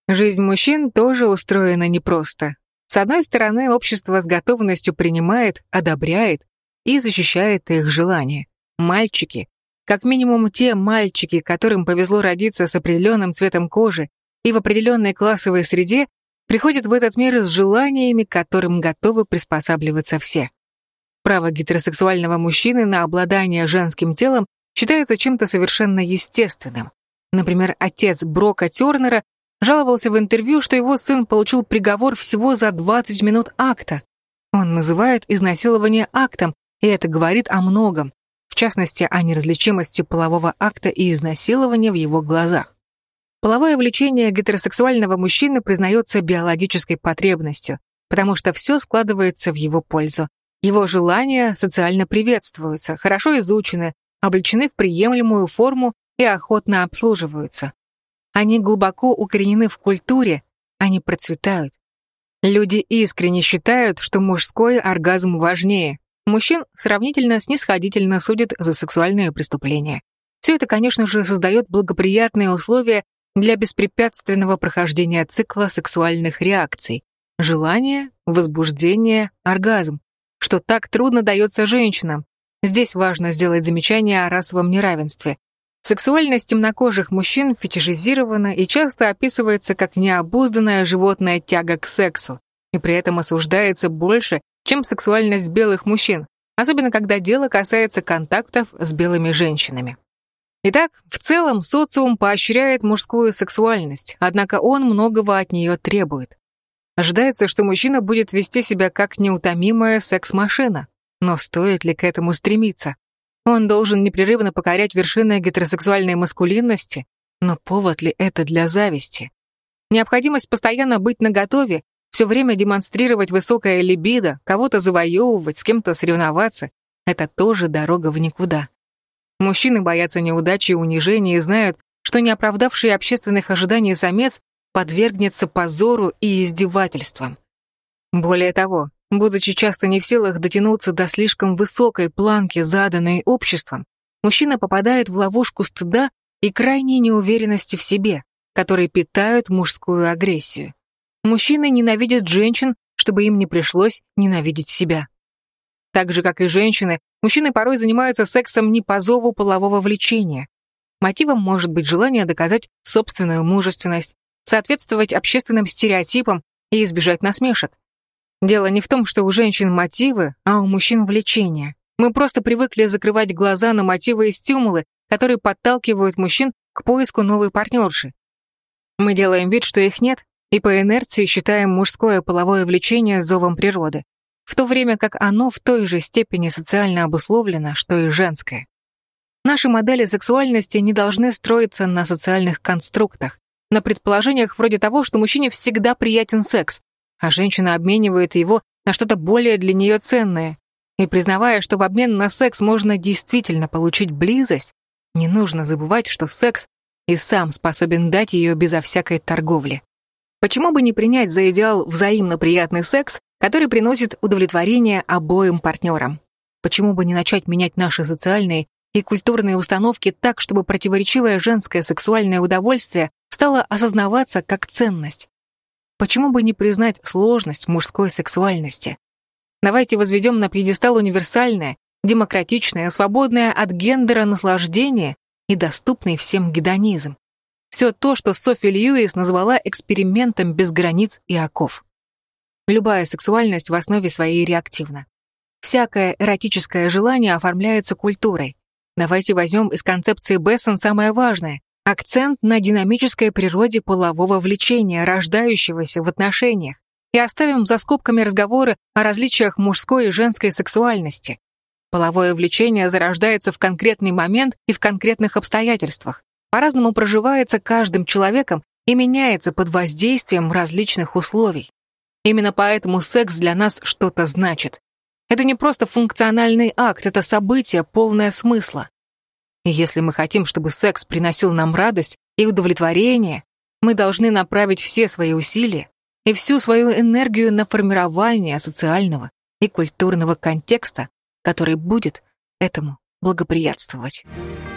Жизнь мужчин тоже устроена непросто. С одной стороны, общество с готовностью принимает, одобряет и защищает их желания. Мальчики, как минимум те мальчики, которым повезло родиться с определенным цветом кожи и в определенной классовой среде, приходят в этот мир с желаниями, к которым готовы приспосабливаться все. Право гетеросексуального мужчины на обладание женским телом считается чем-то совершенно естественным. Например, отец Брока Тернера жаловался в интервью, что его сын получил приговор всего за 20 минут акта. Он называет изнасилование актом, и это говорит о многом, в частности, о неразличимости полового акта и изнасилования в его глазах. Половое влечение гетеросексуального мужчины признается биологической потребностью, потому что все складывается в его пользу. Его желания социально приветствуются, хорошо изучены, облечены в приемлемую форму и охотно обслуживаются. Они глубоко укоренены в культуре, они процветают. Люди искренне считают, что мужской оргазм важнее. Мужчин сравнительно снисходительно судят за сексуальные преступления. Все это, конечно же, создает благоприятные условия для беспрепятственного прохождения цикла сексуальных реакций. Желание, возбуждение, оргазм. Что так трудно дается женщинам. Здесь важно сделать замечание о расовом неравенстве. Сексуальность темнокожих мужчин фетишизирована и часто описывается как необузданная животная тяга к сексу, и при этом осуждается больше, чем сексуальность белых мужчин, особенно когда дело касается контактов с белыми женщинами. Итак, в целом социум поощряет мужскую сексуальность, однако он многого от нее требует. Ожидается, что мужчина будет вести себя как неутомимая секс-машина, но стоит ли к этому стремиться? Он должен непрерывно покорять вершины гетеросексуальной маскулинности, но повод ли это для зависти? Необходимость постоянно быть наготове, все время демонстрировать высокое либидо, кого-то завоевывать, с кем-то соревноваться — это тоже дорога в никуда. Мужчины боятся неудачи и унижения и знают, что не оправдавший общественных ожиданий самец подвергнется позору и издевательствам. Более того, будучи часто не в силах дотянуться до слишком высокой планки, заданной обществом, мужчина попадает в ловушку стыда и крайней неуверенности в себе, которые питают мужскую агрессию. Мужчины ненавидят женщин, чтобы им не пришлось ненавидеть себя. Так же, как и женщины, мужчины порой занимаются сексом не по зову полового влечения. Мотивом может быть желание доказать собственную мужественность, соответствовать общественным стереотипам и избежать насмешек. Дело не в том, что у женщин мотивы, а у мужчин влечения. Мы просто привыкли закрывать глаза на мотивы и стимулы, которые подталкивают мужчин к поиску новой партнерши. Мы делаем вид, что их нет, и по инерции считаем мужское половое влечение зовом природы, в то время как оно в той же степени социально обусловлено, что и женское. Наши модели сексуальности не должны строиться на социальных конструктах, на предположениях вроде того, что мужчине всегда приятен секс, а женщина обменивает его на что-то более для нее ценное. И признавая, что в обмен на секс можно действительно получить близость, не нужно забывать, что секс и сам способен дать ее безо всякой торговли. Почему бы не принять за идеал взаимно приятный секс, который приносит удовлетворение обоим партнерам? Почему бы не начать менять наши социальные и культурные установки так, чтобы противоречивое женское сексуальное удовольствие стало осознаваться как ценность? Почему бы не признать сложность мужской сексуальности? Давайте возведем на пьедестал универсальное, демократичное, свободное от гендера наслаждение и доступный всем гедонизм. Все то, что Софи Льюис назвала экспериментом без границ и оков. Любая сексуальность в основе своей реактивна. Всякое эротическое желание оформляется культурой. Давайте возьмем из концепции Бессон самое важное — акцент на динамической природе полового влечения, рождающегося в отношениях, и оставим за скобками разговоры о различиях мужской и женской сексуальности. Половое влечение зарождается в конкретный момент и в конкретных обстоятельствах, по-разному проживается каждым человеком и меняется под воздействием различных условий. Именно поэтому секс для нас что-то значит. Это не просто функциональный акт, это событие, полное смысла. И если мы хотим, чтобы секс приносил нам радость и удовлетворение, мы должны направить все свои усилия и всю свою энергию на формирование социального и культурного контекста, который будет этому благоприятствовать.